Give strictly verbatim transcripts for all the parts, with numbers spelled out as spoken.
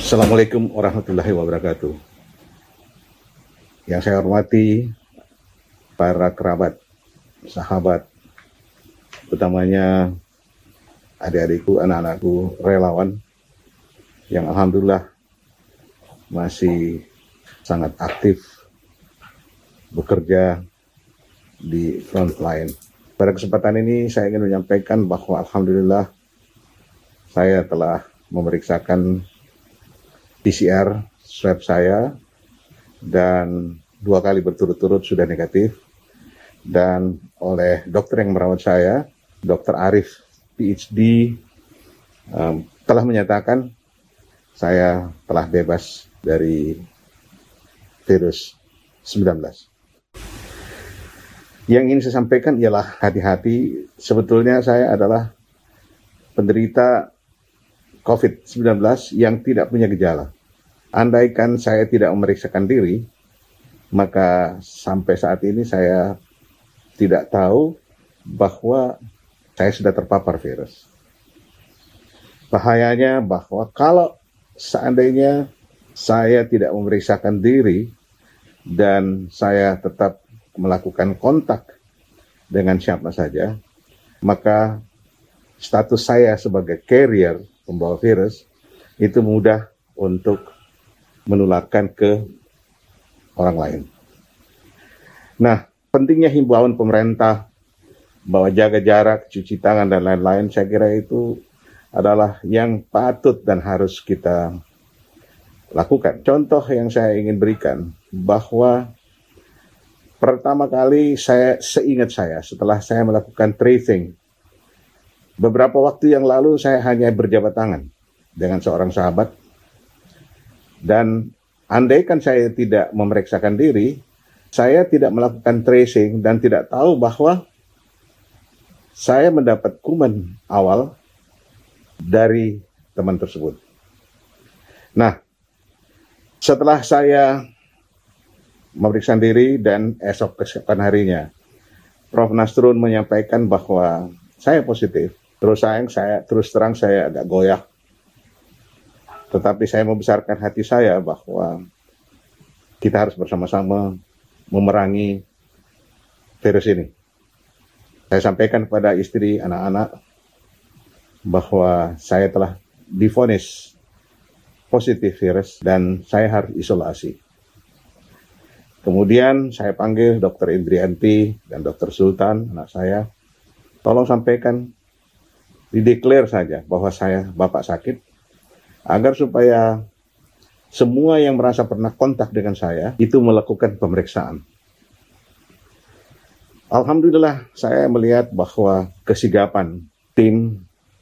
Assalamualaikum warahmatullahi wabarakatuh. Yang saya hormati para kerabat, sahabat, utamanya adik-adikku, anak-anakku, relawan yang alhamdulillah masih sangat aktif bekerja di front line. Pada kesempatan ini saya ingin menyampaikan bahwa alhamdulillah saya telah memeriksakan P C R swab saya dan dua kali berturut-turut sudah negatif, dan oleh dokter yang merawat saya, dokter Arif P H D, um, telah menyatakan saya telah bebas dari virus sembilan belas. Yang ingin saya sampaikan ialah hati-hati, sebetulnya saya adalah penderita covid sembilan belas yang tidak punya gejala. Andaikan saya tidak memeriksakan diri, maka sampai saat ini saya tidak tahu bahwa saya sudah terpapar virus. Bahayanya bahwa kalau seandainya saya tidak memeriksakan diri dan saya tetap melakukan kontak dengan siapa saja, maka status saya sebagai carrier, pembawa virus, itu mudah untuk menularkan ke orang lain. Nah, pentingnya himbauan pemerintah bahwa jaga jarak, cuci tangan, dan lain-lain, saya kira itu adalah yang patut dan harus kita lakukan. Contoh yang saya ingin berikan, bahwa pertama kali saya, seingat saya, setelah saya melakukan tracing, beberapa waktu yang lalu saya hanya berjabat tangan dengan seorang sahabat, dan andaikan saya tidak memeriksakan diri, saya tidak melakukan tracing dan tidak tahu bahwa saya mendapat kuman awal dari teman tersebut. Nah, setelah saya memeriksa diri dan esok keesokan harinya, Profesor Nasrun menyampaikan bahwa saya positif. Terus sayang, saya terus terang saya agak goyah. Tetapi saya membesarkan hati saya bahwa kita harus bersama-sama memerangi virus ini. Saya sampaikan kepada istri, anak-anak, bahwa saya telah divonis positif virus dan saya harus isolasi. Kemudian saya panggil dokter Indrianti dan dokter Sultan, anak saya, tolong sampaikan, dideklar saja bahwa saya bapak sakit, agar supaya semua yang merasa pernah kontak dengan saya itu melakukan pemeriksaan. Alhamdulillah saya melihat bahwa kesigapan tim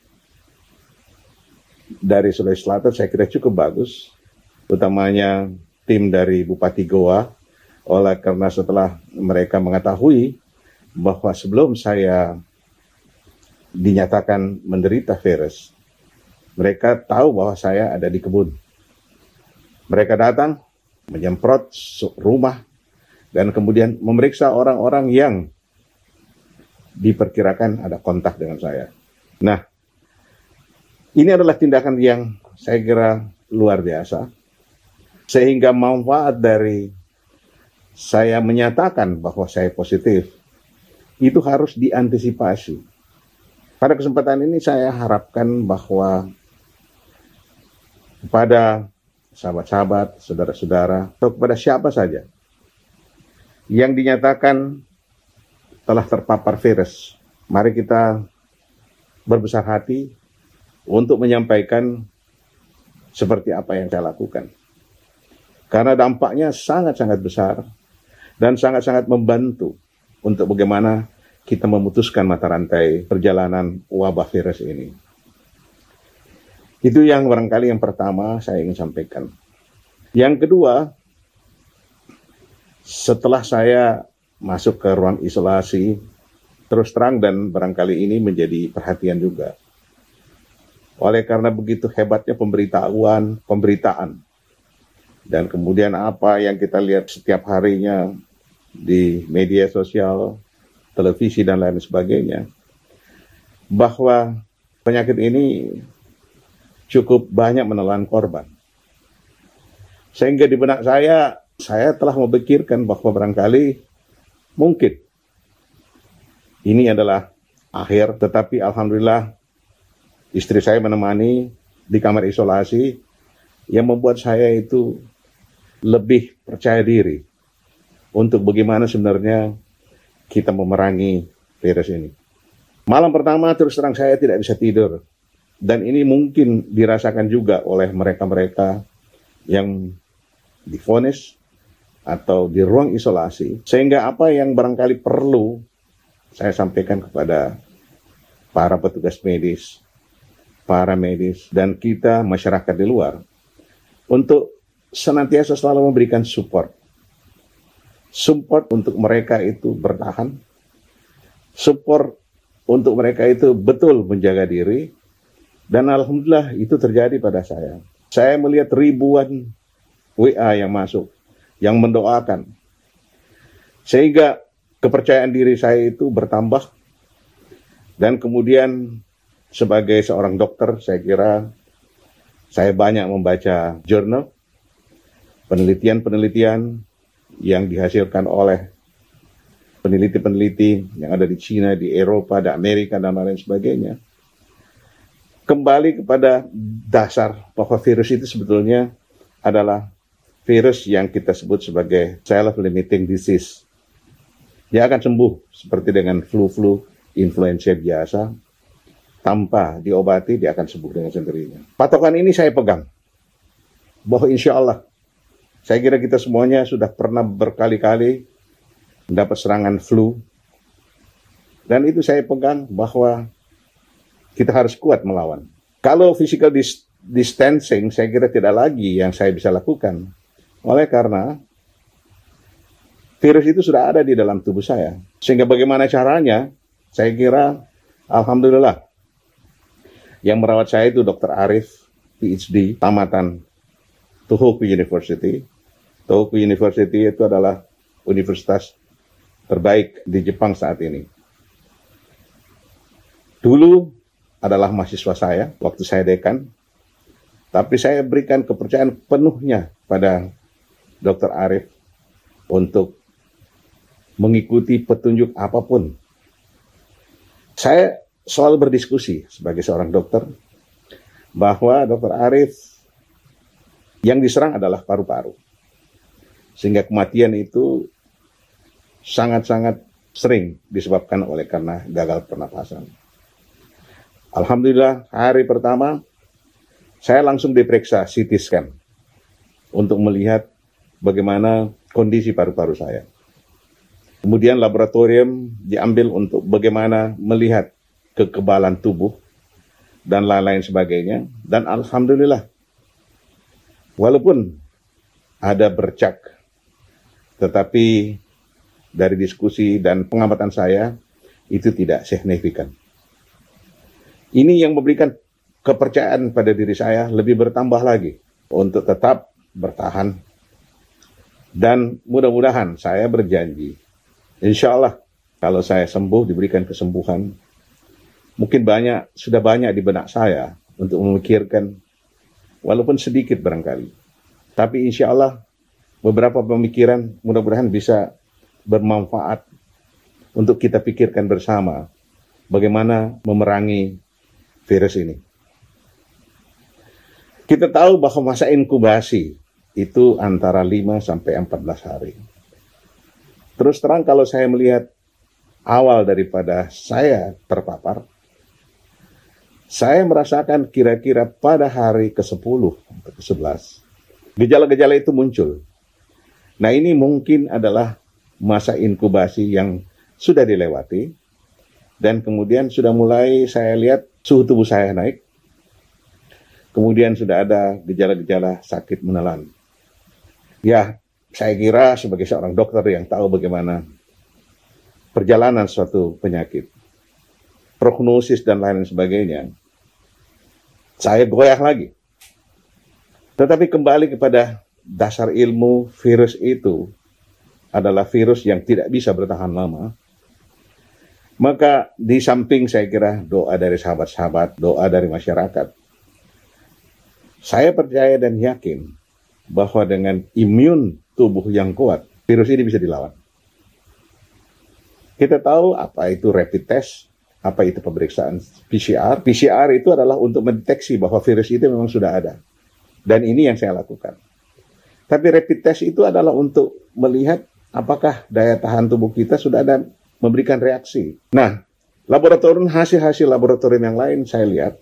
dari Sulawesi Selatan saya kira cukup bagus, utamanya tim dari Bupati Goa, oleh karena setelah mereka mengetahui bahwa sebelum saya dinyatakan menderita virus, mereka tahu bahwa saya ada di kebun. Mereka datang, menyemprot rumah, dan kemudian memeriksa orang-orang yang diperkirakan ada kontak dengan saya. Nah, ini adalah tindakan yang saya kira luar biasa, sehingga manfaat dari saya menyatakan bahwa saya positif, itu harus diantisipasi. Pada kesempatan ini saya harapkan bahwa kepada sahabat-sahabat, saudara-saudara, atau kepada siapa saja yang dinyatakan telah terpapar virus, mari kita berbesar hati untuk menyampaikan seperti apa yang saya lakukan. Karena dampaknya sangat-sangat besar dan sangat-sangat membantu untuk bagaimana kita memutuskan mata rantai perjalanan wabah virus ini. Itu yang barangkali yang pertama saya ingin sampaikan. Yang kedua, setelah saya masuk ke ruang isolasi, terus terang dan barangkali ini menjadi perhatian juga. Oleh karena begitu hebatnya pemberitahuan, pemberitaan, dan kemudian apa yang kita lihat setiap harinya di media sosial, televisi, dan lain sebagainya, bahwa penyakit ini cukup banyak menelan korban. Sehingga di benak saya, saya telah memikirkan bahwa barangkali mungkin ini adalah akhir, tetapi alhamdulillah istri saya menemani di kamar isolasi yang membuat saya itu lebih percaya diri untuk bagaimana sebenarnya kita memerangi virus ini. Malam pertama terus terang saya tidak bisa tidur. Dan ini mungkin dirasakan juga oleh mereka-mereka yang divonis atau di ruang isolasi. Sehingga apa yang barangkali perlu saya sampaikan kepada para petugas medis, para medis, dan kita masyarakat di luar untuk senantiasa selalu memberikan support. Support untuk mereka itu bertahan, support untuk mereka itu betul menjaga diri, dan alhamdulillah itu terjadi pada saya. Saya melihat ribuan W A yang masuk, yang mendoakan, sehingga kepercayaan diri saya itu bertambah, dan kemudian sebagai seorang dokter, saya kira saya banyak membaca jurnal, penelitian-penelitian yang dihasilkan oleh peneliti-peneliti yang ada di Cina, di Eropa, di Amerika, dan lain sebagainya. Kembali kepada dasar bahwa virus itu sebetulnya adalah virus yang kita sebut sebagai self-limiting disease. Dia akan sembuh seperti dengan flu-flu, influenza biasa. Tanpa diobati, dia akan sembuh dengan sendirinya. Patokan ini saya pegang. Bahwa insya Allah, saya kira kita semuanya sudah pernah berkali-kali mendapat serangan flu. Dan itu saya pegang bahwa kita harus kuat melawan. Kalau physical dis distancing, saya kira tidak lagi yang saya bisa lakukan. Oleh karena virus itu sudah ada di dalam tubuh saya. Sehingga bagaimana caranya, saya kira alhamdulillah. Yang merawat saya itu dokter Arif, P H D, tamatan Tohoku University. Tohoku University itu adalah universitas terbaik di Jepang saat ini. Dulu adalah mahasiswa saya, waktu saya dekan, tapi saya berikan kepercayaan penuhnya pada dokter Arif untuk mengikuti petunjuk apapun. Saya selalu berdiskusi sebagai seorang dokter bahwa dokter Arif yang diserang adalah paru-paru. Sehingga kematian itu sangat-sangat sering disebabkan oleh karena gagal pernapasan. Alhamdulillah hari pertama saya langsung diperiksa C T scan untuk melihat bagaimana kondisi paru-paru saya. Kemudian laboratorium diambil untuk bagaimana melihat kekebalan tubuh dan lain-lain sebagainya. Dan alhamdulillah, walaupun ada bercak, tetapi dari diskusi dan pengamatan saya, itu tidak signifikan. Ini yang memberikan kepercayaan pada diri saya lebih bertambah lagi untuk tetap bertahan. Dan mudah-mudahan saya berjanji, insya Allah kalau saya sembuh, diberikan kesembuhan, mungkin banyak, sudah banyak di benak saya untuk memikirkan, walaupun sedikit barangkali. Tapi insya Allah beberapa pemikiran mudah-mudahan bisa bermanfaat untuk kita pikirkan bersama bagaimana memerangi virus ini. Kita tahu bahwa masa inkubasi itu antara lima sampai empat belas hari. Terus terang kalau saya melihat awal daripada saya terpapar, saya merasakan kira-kira pada hari ke sepuluh atau ke sebelas, gejala-gejala itu muncul. Nah ini mungkin adalah masa inkubasi yang sudah dilewati, dan kemudian sudah mulai saya lihat suhu tubuh saya naik, kemudian sudah ada gejala-gejala sakit menelan. Ya, saya kira sebagai seorang dokter yang tahu bagaimana perjalanan suatu penyakit, prognosis dan lain sebagainya, saya goyah lagi. Tetapi kembali kepada dasar ilmu, virus itu adalah virus yang tidak bisa bertahan lama. Maka di samping saya kira doa dari sahabat-sahabat, doa dari masyarakat, saya percaya dan yakin bahwa dengan imun tubuh yang kuat, virus ini bisa dilawan. Kita tahu apa itu rapid test, apa itu pemeriksaan P C R. P C R itu adalah untuk mendeteksi bahwa virus itu memang sudah ada. Dan ini yang saya lakukan. Tapi rapid test itu adalah untuk melihat apakah daya tahan tubuh kita sudah ada memberikan reaksi. Nah, laboratorium hasil-hasil laboratorium yang lain saya lihat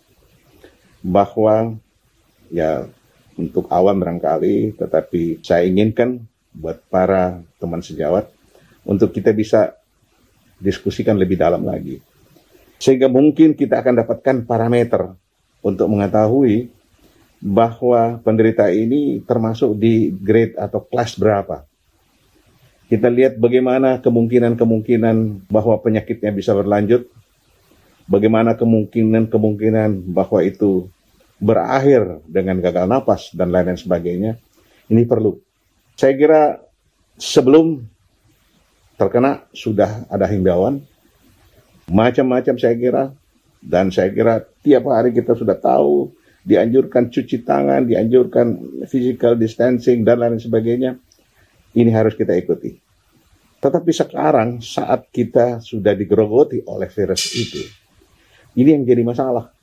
bahwa ya untuk awam barangkali, tetapi saya inginkan buat para teman sejawat untuk kita bisa diskusikan lebih dalam lagi. Sehingga mungkin kita akan dapatkan parameter untuk mengetahui bahwa penderita ini termasuk di grade atau kelas berapa. Kita lihat bagaimana kemungkinan-kemungkinan bahwa penyakitnya bisa berlanjut, bagaimana kemungkinan-kemungkinan bahwa itu berakhir dengan gagal napas dan lain-lain sebagainya. Ini perlu. Saya kira sebelum terkena sudah ada himbauan, macam-macam saya kira, dan saya kira tiap hari kita sudah tahu, dianjurkan cuci tangan, dianjurkan physical distancing, dan lain sebagainya. Ini harus kita ikuti. Tetapi sekarang saat kita sudah digerogoti oleh virus itu, ini yang jadi masalah.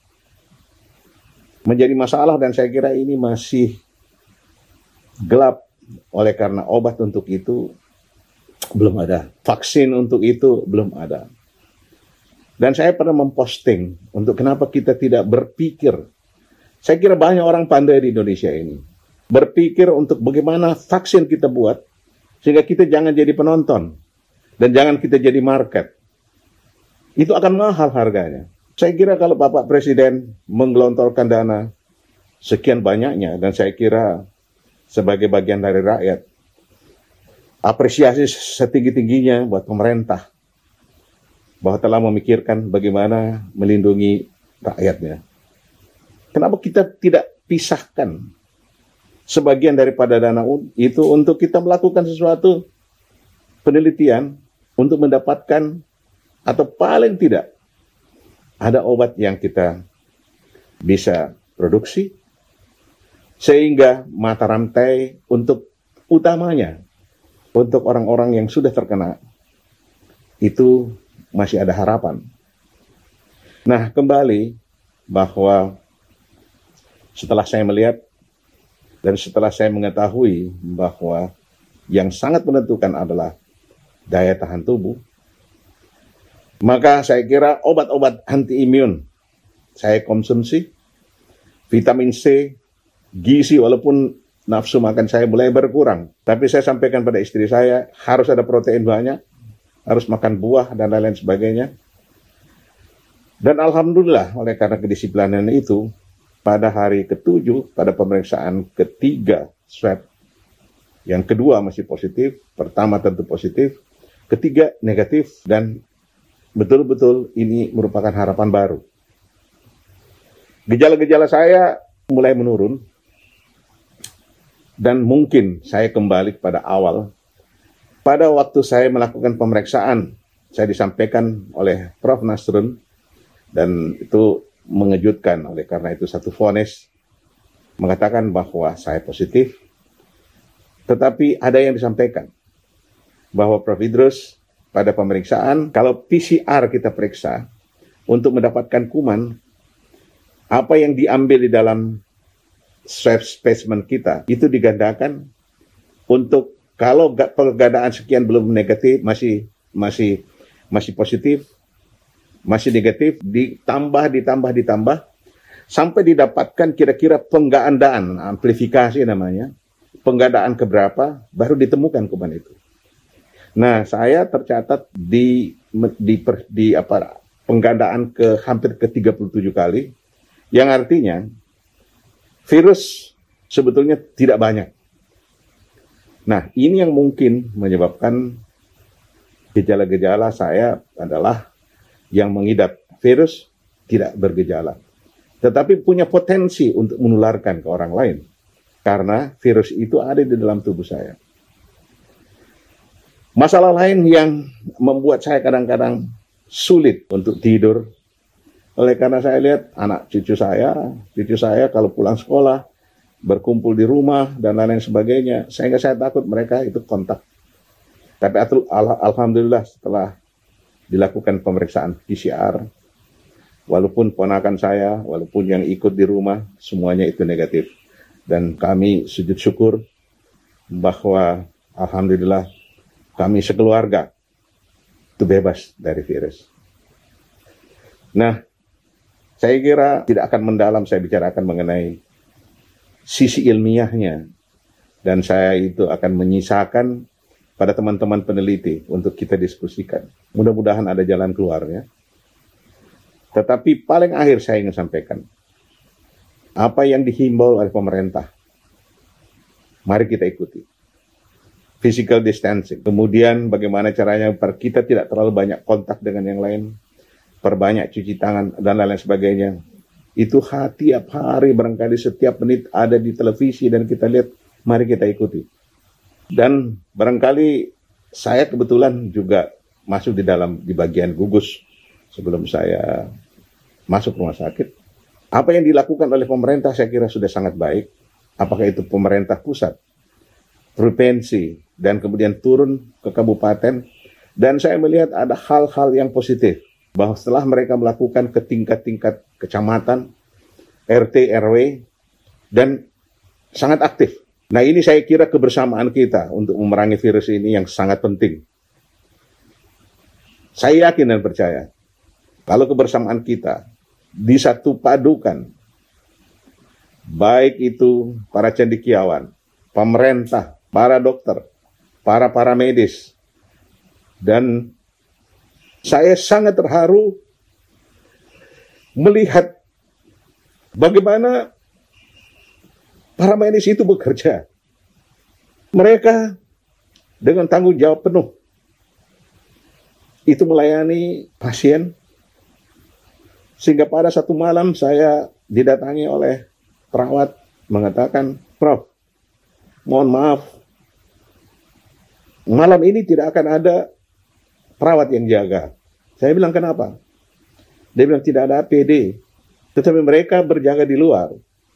Menjadi masalah dan saya kira ini masih gelap oleh karena obat untuk itu belum ada. Vaksin untuk itu belum ada. Dan saya pernah memposting untuk kenapa kita tidak berpikir. Saya kira banyak orang pandai di Indonesia ini. Berpikir untuk bagaimana vaksin kita buat, sehingga kita jangan jadi penonton. Dan jangan kita jadi market. Itu akan mahal harganya. Saya kira kalau Bapak Presiden menggelontorkan dana sekian banyaknya, dan saya kira sebagai bagian dari rakyat, apresiasi setinggi-tingginya buat pemerintah, bahwa telah memikirkan bagaimana melindungi rakyatnya. Kenapa kita tidak pisahkan sebagian daripada dana itu untuk kita melakukan sesuatu penelitian untuk mendapatkan atau paling tidak ada obat yang kita bisa produksi sehingga mata rantai untuk utamanya untuk orang-orang yang sudah terkena itu masih ada harapan. Nah, kembali bahwa setelah saya melihat dan setelah saya mengetahui bahwa yang sangat menentukan adalah daya tahan tubuh, maka saya kira obat-obat anti imun saya konsumsi, vitamin C, gizi, walaupun nafsu makan saya mulai berkurang. Tapi saya sampaikan pada istri saya, harus ada protein banyak, harus makan buah, dan lain-lain sebagainya. Dan alhamdulillah, oleh karena kedisiplinan itu, pada hari ketujuh, pada pemeriksaan ketiga swab, yang kedua masih positif, pertama tentu positif, ketiga negatif, dan betul-betul ini merupakan harapan baru. Gejala-gejala saya mulai menurun, dan mungkin saya kembali kepada awal. Pada waktu saya melakukan pemeriksaan, saya disampaikan oleh Profesor Nasrun, dan itu mengejutkan oleh karena itu satu vonis mengatakan bahwa saya positif. Tetapi ada yang disampaikan bahwa Prof Idrus pada pemeriksaan, kalau P C R kita periksa untuk mendapatkan kuman, apa yang diambil di dalam swab specimen kita itu digandakan untuk kalau penggandaan sekian belum negatif, masih masih masih positif, masih negatif, ditambah, ditambah, ditambah, sampai didapatkan kira-kira penggandaan, amplifikasi namanya, penggandaan keberapa, baru ditemukan kuman itu. Nah, saya tercatat di, di, di apa, penggandaan ke hampir ke tiga puluh tujuh kali, yang artinya virus sebetulnya tidak banyak. Nah, ini yang mungkin menyebabkan gejala-gejala saya adalah yang mengidap virus tidak bergejala, tetapi punya potensi untuk menularkan ke orang lain, karena virus itu ada di dalam tubuh saya. Masalah lain yang membuat saya kadang-kadang sulit untuk tidur, oleh karena saya lihat anak cucu saya, cucu saya kalau pulang sekolah, berkumpul di rumah, dan lain-lain sebagainya. Sehingga saya takut mereka itu kontak. Tapi al- alhamdulillah setelah dilakukan pemeriksaan P C R, walaupun ponakan saya, walaupun yang ikut di rumah, semuanya itu negatif. Dan kami sujud syukur bahwa alhamdulillah kami sekeluarga itu bebas dari virus. Nah, saya kira tidak akan mendalam saya bicarakan mengenai sisi ilmiahnya. Dan saya itu akan menyisakan pada teman-teman peneliti untuk kita diskusikan. Mudah-mudahan ada jalan keluarnya. Tetapi paling akhir saya ingin sampaikan, apa yang dihimbau oleh pemerintah, mari kita ikuti. Physical distancing. Kemudian bagaimana caranya agar kita tidak terlalu banyak kontak dengan yang lain, perbanyak cuci tangan, dan lain-lain sebagainya. Itu tiap hari, barangkali setiap menit ada di televisi dan kita lihat, mari kita ikuti. Dan barangkali saya kebetulan juga masuk di dalam di bagian gugus sebelum saya masuk rumah sakit. Apa yang dilakukan oleh pemerintah saya kira sudah sangat baik. Apakah itu pemerintah pusat, provinsi, dan kemudian turun ke kabupaten. Dan saya melihat ada hal-hal yang positif. Bahwa setelah mereka melakukan ke tingkat-tingkat kecamatan, R T, R W, dan sangat aktif. Nah, ini saya kira kebersamaan kita untuk memerangi virus ini yang sangat penting. Saya yakin dan percaya, kalau kebersamaan kita disatu padukan, baik itu para cendekiawan, pemerintah, para dokter, para paramedis, dan saya sangat terharu melihat bagaimana para medis itu bekerja. Mereka dengan tanggung jawab penuh itu melayani pasien. Sehingga pada satu malam saya didatangi oleh perawat mengatakan, "Prof, mohon maaf, malam ini tidak akan ada perawat yang jaga." Saya bilang, "Kenapa?" Dia bilang, "Tidak ada A P D, tetapi mereka berjaga di luar."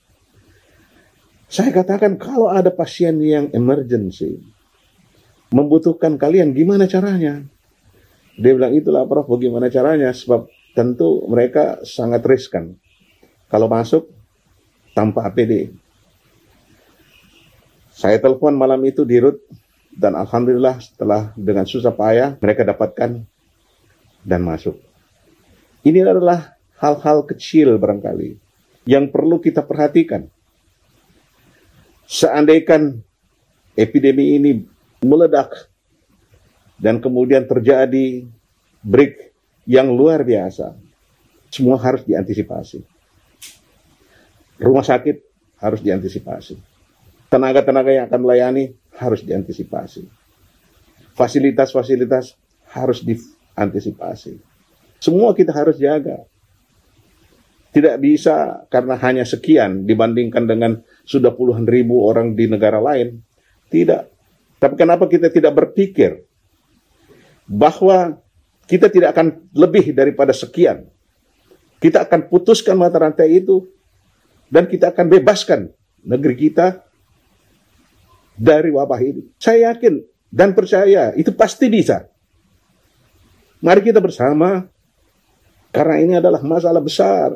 Saya katakan, kalau ada pasien yang emergency, membutuhkan kalian, gimana caranya? Dia bilang, "Itulah Prof, bagaimana caranya? Sebab tentu mereka sangat riskan kalau masuk tanpa A P D." Saya telepon malam itu di Rut, dan alhamdulillah setelah dengan susah payah mereka dapatkan dan masuk. Ini adalah hal-hal kecil barangkali yang perlu kita perhatikan. Seandainya epidemi ini meledak dan kemudian terjadi break yang luar biasa, semua harus diantisipasi. Rumah sakit harus diantisipasi. Tenaga-tenaga yang akan melayani harus diantisipasi. Fasilitas-fasilitas harus diantisipasi. Semua kita harus jaga. Tidak bisa karena hanya sekian dibandingkan dengan sudah puluhan ribu orang di negara lain. Tidak. Tapi kenapa kita tidak berpikir bahwa kita tidak akan lebih daripada sekian. Kita akan putuskan mata rantai itu dan kita akan bebaskan negeri kita dari wabah ini. Saya yakin dan percaya itu pasti bisa. Mari kita bersama, karena ini adalah masalah besar.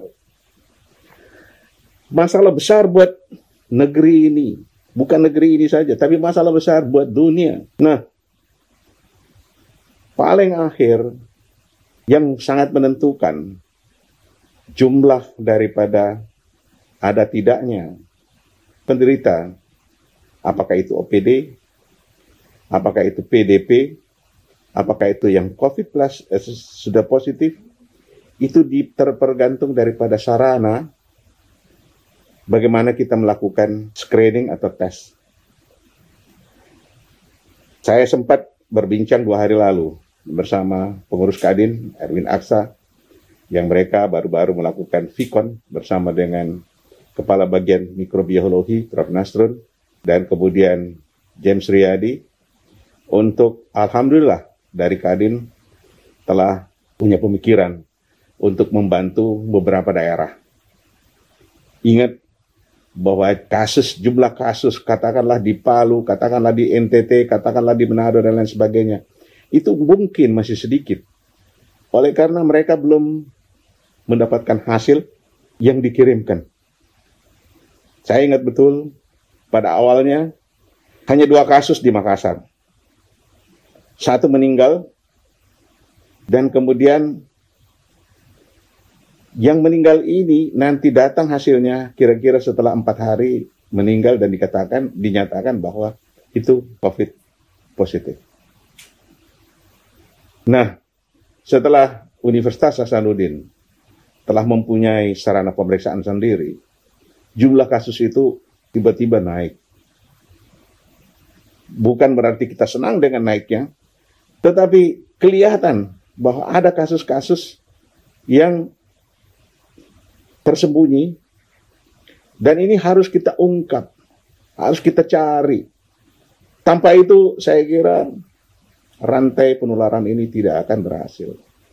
Masalah besar buat negeri ini. Bukan negeri ini saja, tapi masalah besar buat dunia. Nah, paling akhir yang sangat menentukan jumlah daripada ada tidaknya penderita, apakah itu O P D, apakah itu P D P, apakah itu yang COVID plus eh, sudah positif, itu tergantung daripada sarana bagaimana kita melakukan screening atau tes. Saya sempat berbincang dua hari lalu bersama pengurus Kadin, Erwin Aksa, yang mereka baru-baru melakukan Vikon bersama dengan Kepala Bagian Mikrobiologi, Prof Nasrun, dan kemudian James Riyadi, untuk alhamdulillah dari Kadin telah punya pemikiran untuk membantu beberapa daerah. Ingat, bahwa kasus, jumlah kasus, katakanlah di Palu, katakanlah di N T T, katakanlah di Manado, dan lain sebagainya, itu mungkin masih sedikit. Oleh karena mereka belum mendapatkan hasil yang dikirimkan. Saya ingat betul, pada awalnya hanya dua kasus di Makassar. Satu meninggal, dan kemudian yang meninggal ini nanti datang hasilnya kira-kira setelah empat hari meninggal dan dikatakan, dinyatakan bahwa itu COVID positif. Nah, setelah Universitas Hasanuddin telah mempunyai sarana pemeriksaan sendiri, jumlah kasus itu tiba-tiba naik. Bukan berarti kita senang dengan naiknya, tetapi kelihatan bahwa ada kasus-kasus yang tersembunyi, dan ini harus kita ungkap, harus kita cari. Tanpa itu saya kira rantai penularan ini tidak akan berhasil.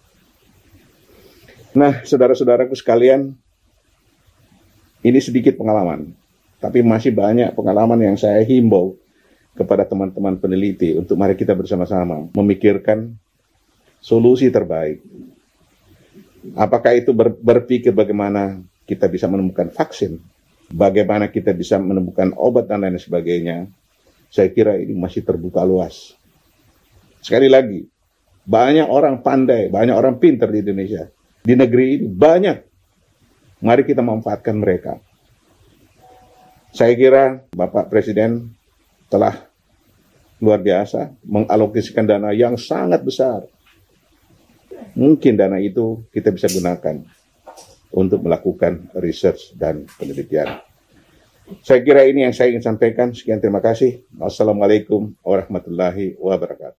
Nah, saudara-saudaraku sekalian, ini sedikit pengalaman, tapi masih banyak pengalaman yang saya himbau kepada teman-teman peneliti untuk mari kita bersama-sama memikirkan solusi terbaik. Apakah itu ber, berpikir bagaimana kita bisa menemukan vaksin, bagaimana kita bisa menemukan obat dan lain sebagainya, saya kira ini masih terbuka luas. Sekali lagi, banyak orang pandai, banyak orang pintar di Indonesia. Di negeri ini banyak. Mari kita manfaatkan mereka. Saya kira Bapak Presiden telah luar biasa mengalokasikan dana yang sangat besar. Mungkin dana itu kita bisa gunakan untuk melakukan research dan penelitian. Saya kira ini yang saya ingin sampaikan. Sekian, terima kasih. Wassalamualaikum warahmatullahi wabarakatuh.